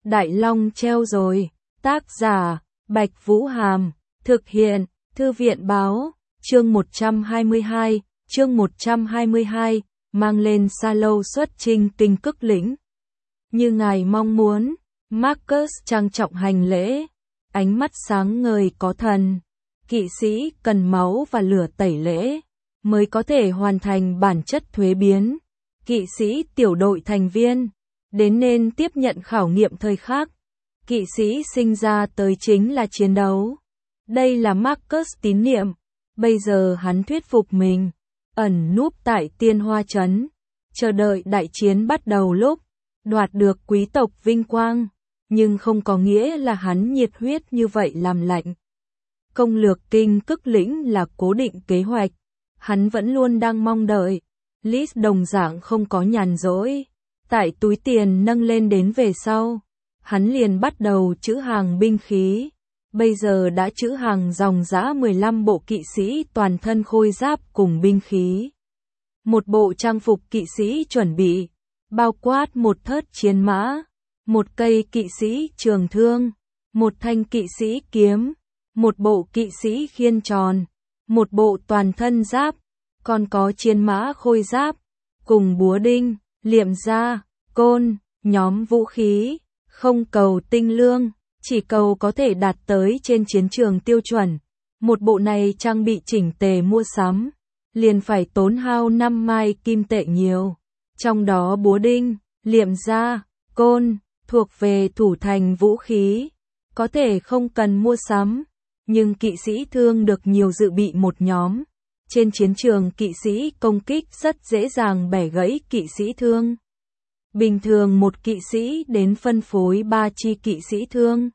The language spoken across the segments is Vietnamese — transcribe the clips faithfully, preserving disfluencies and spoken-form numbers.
Đại Long treo rồi, tác giả, Bạch Vũ Hàm, thực hiện, Thư viện Báo, chương một trăm hai mươi hai, chương một trăm hai mươi hai, mang lên sa lâu xuất chinh kinh Cức Lĩnh. Như ngài mong muốn, Marcus trang trọng hành lễ, ánh mắt sáng ngời có thần. Kỵ sĩ cần máu và lửa tẩy lễ, mới có thể hoàn thành bản chất thuế biến. Kỵ sĩ tiểu đội thành viên, đến nên tiếp nhận khảo nghiệm thời khắc. Kỵ sĩ sinh ra tới chính là chiến đấu. Đây là Marcus tín niệm. Bây giờ hắn thuyết phục mình, ẩn núp tại Tiên Hoa Trấn, chờ đợi đại chiến bắt đầu lúc, đoạt được quý tộc vinh quang, nhưng không có nghĩa là hắn nhiệt huyết như vậy làm lạnh. Công lược kinh Cức Lĩnh là cố định kế hoạch, hắn vẫn luôn đang mong đợi. Lis đồng dạng không có nhàn rỗi, tại túi tiền nâng lên đến về sau, hắn liền bắt đầu trữ hàng binh khí. Bây giờ đã trữ hàng dòng dã mười lăm bộ kỵ sĩ toàn thân khôi giáp cùng binh khí. Một bộ trang phục kỵ sĩ chuẩn bị, bao quát một thớt chiến mã, một cây kỵ sĩ trường thương, một thanh kỵ sĩ kiếm, một bộ kỵ sĩ khiên tròn, một bộ toàn thân giáp, còn có chiến mã khôi giáp, cùng búa đinh, liệm da, côn, nhóm vũ khí, không cầu tinh lương, chỉ cầu có thể đạt tới trên chiến trường tiêu chuẩn. Một bộ này trang bị chỉnh tề mua sắm, liền phải tốn hao năm mai kim tệ nhiều. Trong đó búa đinh, liệm da, côn, thuộc về thủ thành vũ khí, có thể không cần mua sắm, nhưng kỵ sĩ thương được nhiều dự bị một nhóm. Trên chiến trường kỵ sĩ công kích rất dễ dàng bẻ gãy kỵ sĩ thương. Bình thường một kỵ sĩ đến phân phối ba chi kỵ sĩ thương.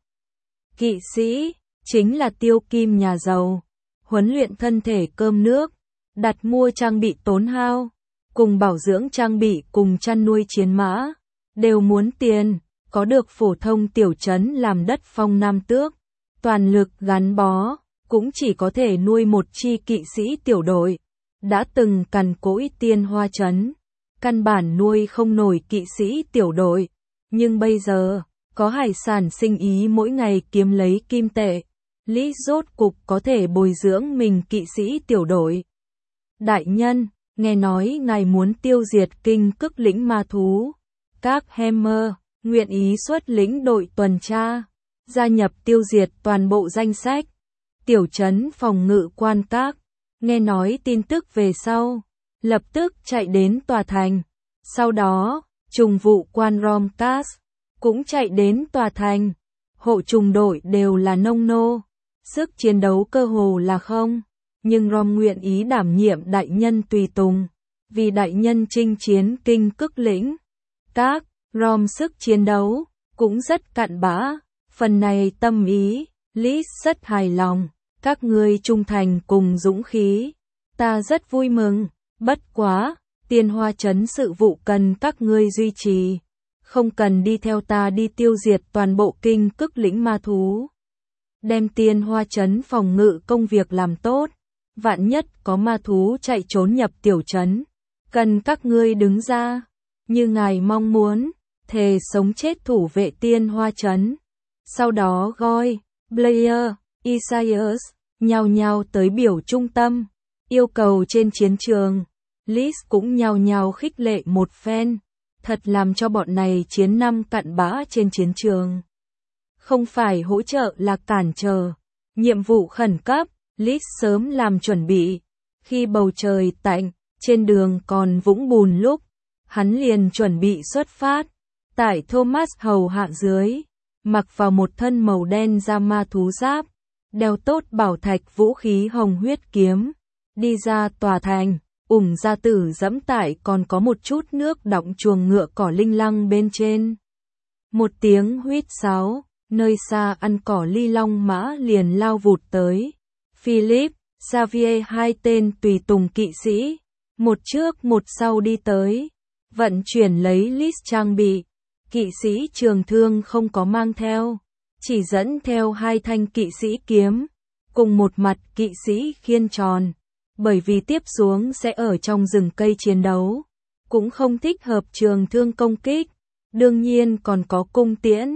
Kỵ sĩ chính là tiêu kim nhà giàu, huấn luyện thân thể cơm nước, đặt mua trang bị tốn hao, cùng bảo dưỡng trang bị cùng chăn nuôi chiến mã, đều muốn tiền. Có được phổ thông tiểu trấn làm đất phong nam tước, toàn lực gắn bó, cũng chỉ có thể nuôi một chi kỵ sĩ tiểu đội. Đã từng cằn cỗi Tiên Hoa Trấn, căn bản nuôi không nổi kỵ sĩ tiểu đội, nhưng bây giờ, có hải sản sinh ý mỗi ngày kiếm lấy kim tệ, Lý rốt cục có thể bồi dưỡng mình kỵ sĩ tiểu đội. Đại nhân, nghe nói ngài muốn tiêu diệt kinh Cức Lĩnh ma thú, các Hammer nguyện ý xuất lĩnh đội tuần tra, gia nhập tiêu diệt toàn bộ danh sách. Tiểu trấn phòng ngự quan các, nghe nói tin tức về sau, lập tức chạy đến tòa thành. Sau đó, trùng vụ quan Romcas cũng chạy đến tòa thành. Hộ trùng đội đều là nông nô, sức chiến đấu cơ hồ là không, nhưng Rom nguyện ý đảm nhiệm đại nhân tùy tùng, vì đại nhân chinh chiến kinh Cức Lĩnh. Các Rom sức chiến đấu cũng rất cặn bã, phần này tâm ý, Lis rất hài lòng. Các ngươi trung thành cùng dũng khí, ta rất vui mừng, bất quá, Tiên Hoa Trấn sự vụ cần các ngươi duy trì, không cần đi theo ta đi tiêu diệt toàn bộ kinh Cức Lĩnh ma thú. Đem Tiên Hoa Trấn phòng ngự công việc làm tốt, vạn nhất có ma thú chạy trốn nhập tiểu trấn, cần các ngươi đứng ra, như ngài mong muốn, thề sống chết thủ vệ Tiên Hoa Trấn. Sau đó Goy, Blair, Isaias, nhao nhao tới biểu trung tâm, yêu cầu trên chiến trường. Lis cũng nhao nhao khích lệ một phen, thật làm cho bọn này chiến năm cặn bã trên chiến trường. Không phải hỗ trợ là cản trở, nhiệm vụ khẩn cấp, Lis sớm làm chuẩn bị. Khi bầu trời tạnh, trên đường còn vũng bùn lúc, hắn liền chuẩn bị xuất phát. Tại Thomas hầu hạ dưới, mặc vào một thân màu đen da ma thú giáp, đeo tốt bảo thạch vũ khí hồng huyết kiếm, đi ra tòa thành, ủng gia tử dẫm tại còn có một chút nước đọng chuồng ngựa cỏ linh lăng bên trên. Một tiếng huýt sáo, nơi xa ăn cỏ ly long mã liền lao vụt tới. Philip, Xavier hai tên tùy tùng kỵ sĩ, một trước một sau đi tới, vận chuyển lấy Lis trang bị. Kỵ sĩ trường thương không có mang theo, chỉ dẫn theo hai thanh kỵ sĩ kiếm, cùng một mặt kỵ sĩ khiên tròn, bởi vì tiếp xuống sẽ ở trong rừng cây chiến đấu, cũng không thích hợp trường thương công kích, đương nhiên còn có cung tiễn,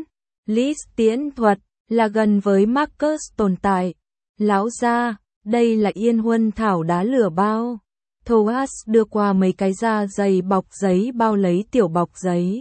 List tiễn thuật, là gần với Marcus tồn tại. Lão gia, đây là Yên Huân thảo đá lửa bao. Thoas đưa qua mấy cái da dày bọc giấy bao lấy tiểu bọc giấy.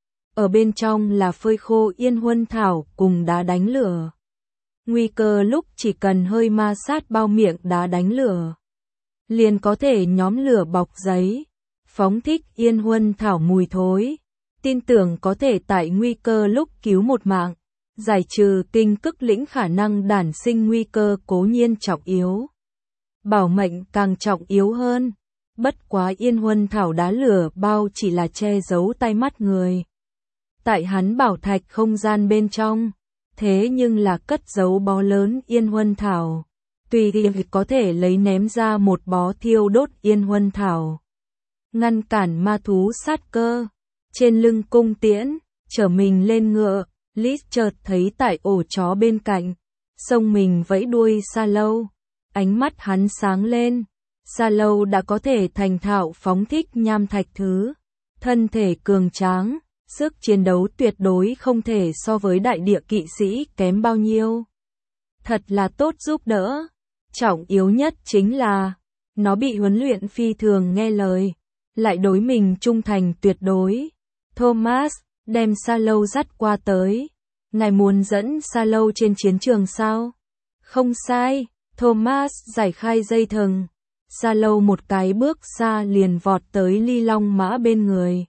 Ở bên trong là phơi khô Yên Huân thảo cùng đá đánh lửa. Nguy cơ lúc chỉ cần hơi ma sát bao miệng đá đánh lửa, liền có thể nhóm lửa bọc giấy, phóng thích Yên Huân thảo mùi thối. Tin tưởng có thể tại nguy cơ lúc cứu một mạng, giải trừ kinh cức lĩnh khả năng đản sinh nguy cơ cố nhiên trọng yếu. Bảo mệnh càng trọng yếu hơn. Bất quá Yên Huân thảo đá lửa bao chỉ là che giấu tai mắt người. Tại hắn bảo thạch không gian bên trong, thế nhưng là cất giấu bó lớn Yên Huân thảo. Tùy việc có thể lấy ném ra một bó thiêu đốt Yên Huân thảo, ngăn cản ma thú sát cơ. Trên lưng cung tiễn, chở mình lên ngựa, Lys chợt thấy tại ổ chó bên cạnh, xông mình vẫy đuôi Sa Lâu. Ánh mắt hắn sáng lên, Sa Lâu đã có thể thành thạo phóng thích nham thạch thứ, thân thể cường tráng, sức chiến đấu tuyệt đối không thể so với đại địa kỵ sĩ kém bao nhiêu. Thật là tốt giúp đỡ. Trọng yếu nhất chính là, nó bị huấn luyện phi thường nghe lời, lại đối mình trung thành tuyệt đối. Thomas, đem Sa Lâu dắt qua tới. Ngài muốn dẫn Sa Lâu trên chiến trường sao? Không sai, Thomas giải khai dây thừng. Sa Lâu một cái bước xa liền vọt tới Ly Long Mã bên người.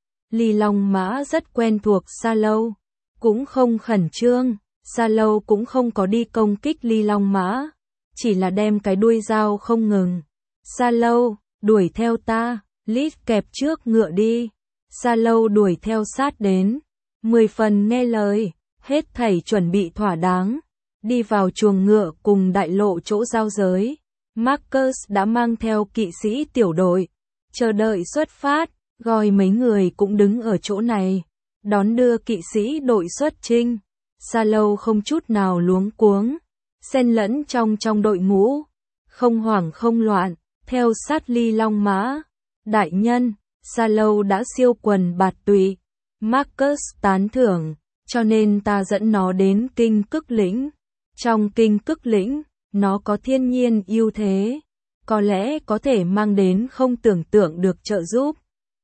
Ly Long Mã rất quen thuộc Sa Lâu, cũng không khẩn trương. Sa Lâu cũng không có đi công kích Ly Long Mã, chỉ là đem cái đuôi dao không ngừng. Sa Lâu, đuổi theo ta. Lys kẹp trước ngựa đi. Sa Lâu đuổi theo sát đến, mười phần nghe lời, hết thảy chuẩn bị thỏa đáng, đi vào chuồng ngựa cùng đại lộ chỗ giao giới. Marcus đã mang theo kỵ sĩ tiểu đội, chờ đợi xuất phát, Goi mấy người cũng đứng ở chỗ này, đón đưa kỵ sĩ đội xuất chinh. Sa Lâu không chút nào luống cuống, xen lẫn trong trong đội ngũ, không hoảng không loạn, theo sát Ly Long Mã. Đại nhân, Sa Lâu đã siêu quần bạt tụy. Marcus tán thưởng, cho nên ta dẫn nó đến kinh cức lĩnh. Trong kinh cức lĩnh, nó có thiên nhiên ưu thế, có lẽ có thể mang đến không tưởng tượng được trợ giúp.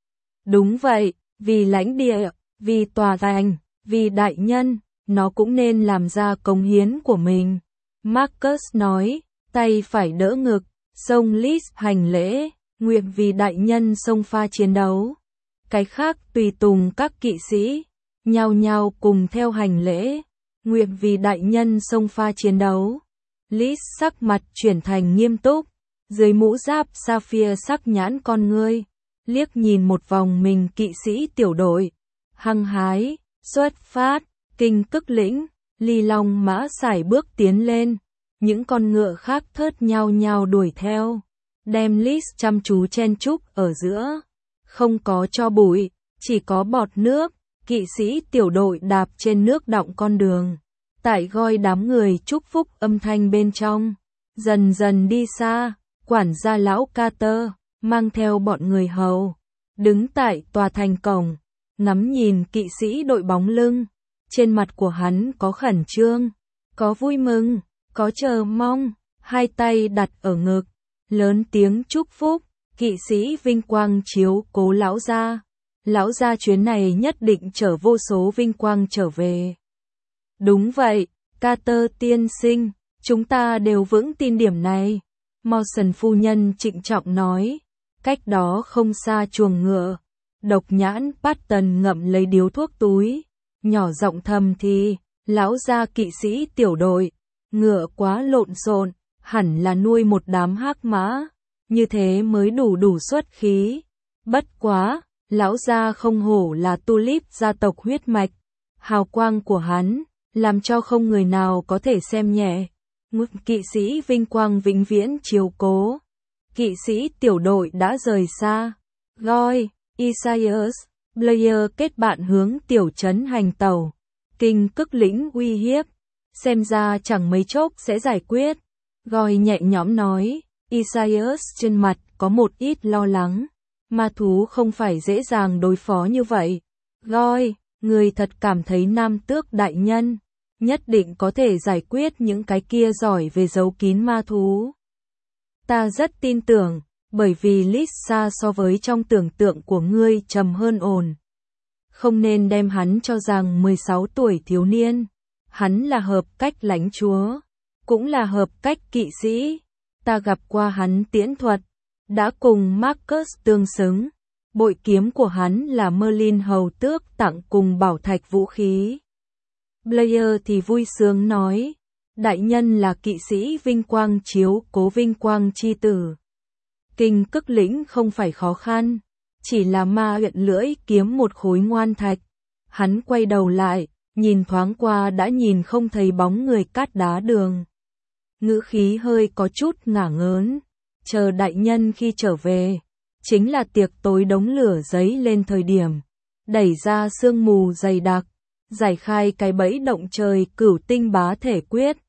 Đúng vậy, vì lãnh địa, vì tòa thành, vì đại nhân, nó cũng nên làm ra cống hiến của mình. Marcus nói, tay phải đỡ ngực, xông Lys hành lễ, nguyện vì đại nhân xông pha chiến đấu. Cái khác tùy tùng các kỵ sĩ, nhao nhao cùng theo hành lễ, nguyện vì đại nhân xông pha chiến đấu. Lys sắc mặt chuyển thành nghiêm túc, dưới mũ giáp sapphire sắc nhãn con ngươi, liếc nhìn một vòng mình kỵ sĩ tiểu đội, hăng hái, xuất phát, kinh cức lĩnh. Ly Long Mã sải bước tiến lên, những con ngựa khác thớt nhau nhau đuổi theo, đem Lys chăm chú chen chúc ở giữa, không có cho bụi, chỉ có bọt nước. Kỵ sĩ tiểu đội đạp trên nước đọng con đường, tại Goi đám người chúc phúc âm thanh bên trong, dần dần đi xa. Quản gia lão Carter mang theo bọn người hầu, đứng tại tòa thành cổng, ngắm nhìn kỵ sĩ đội bóng lưng. Trên mặt của hắn có khẩn trương, có vui mừng, có chờ mong, hai tay đặt ở ngực, lớn tiếng chúc phúc. Kỵ sĩ vinh quang chiếu cố lão gia, lão gia chuyến này nhất định chở vô số vinh quang trở về. Đúng vậy, Carter tiên sinh, chúng ta đều vững tin điểm này. Mawson phu nhân trịnh trọng nói. Cách đó không xa chuồng ngựa, độc nhãn Patton ngậm lấy điếu thuốc túi, nhỏ giọng thầm thì, lão gia kỵ sĩ tiểu đội, ngựa quá lộn xộn, hẳn là nuôi một đám hắc mã, như thế mới đủ đủ xuất khí. Bất quá, lão gia không hổ là Tulip gia tộc huyết mạch, hào quang của hắn, làm cho không người nào có thể xem nhẹ. Ngụy kỵ sĩ vinh quang vĩnh viễn chiếu cố. Kỵ sĩ tiểu đội đã rời xa. Goi, Isaias, Blair kết bạn hướng tiểu trấn hành tàu. Kinh cức lĩnh uy hiếp, xem ra chẳng mấy chốc sẽ giải quyết. Goi nhẹ nhõm nói. Isaias trên mặt có một ít lo lắng. Ma thú không phải dễ dàng đối phó như vậy. Goi, Người thật cảm thấy Nam Tước đại nhân nhất định có thể giải quyết những cái kia giỏi về giấu kín ma thú. Ta rất tin tưởng, bởi vì Lisa so với trong tưởng tượng của ngươi trầm hơn ổn. Không nên đem hắn cho rằng mười sáu tuổi thiếu niên. Hắn là hợp cách lãnh chúa, cũng là hợp cách kỵ sĩ. Ta gặp qua hắn tiễn thuật, đã cùng Marcus tương xứng. Bội kiếm của hắn là Merlin hầu tước tặng cùng bảo thạch vũ khí. Blair thì vui sướng nói, đại nhân là kỵ sĩ vinh quang chiếu cố vinh quang chi tử. Kinh cức lĩnh không phải khó khăn, chỉ là ma huyện lưỡi kiếm một khối ngoan thạch. Hắn quay đầu lại, nhìn thoáng qua đã nhìn không thấy bóng người cát đá đường. Ngữ khí hơi có chút ngả ngớn, chờ đại nhân khi trở về, chính là tiệc tối đống lửa giấy lên thời điểm, đẩy ra sương mù dày đặc, giải khai cái bẫy động trời cửu tinh bá thể quyết.